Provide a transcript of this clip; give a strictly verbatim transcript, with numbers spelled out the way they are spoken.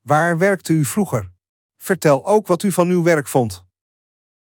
Waar werkte u vroeger? Vertel ook wat u van uw werk vond.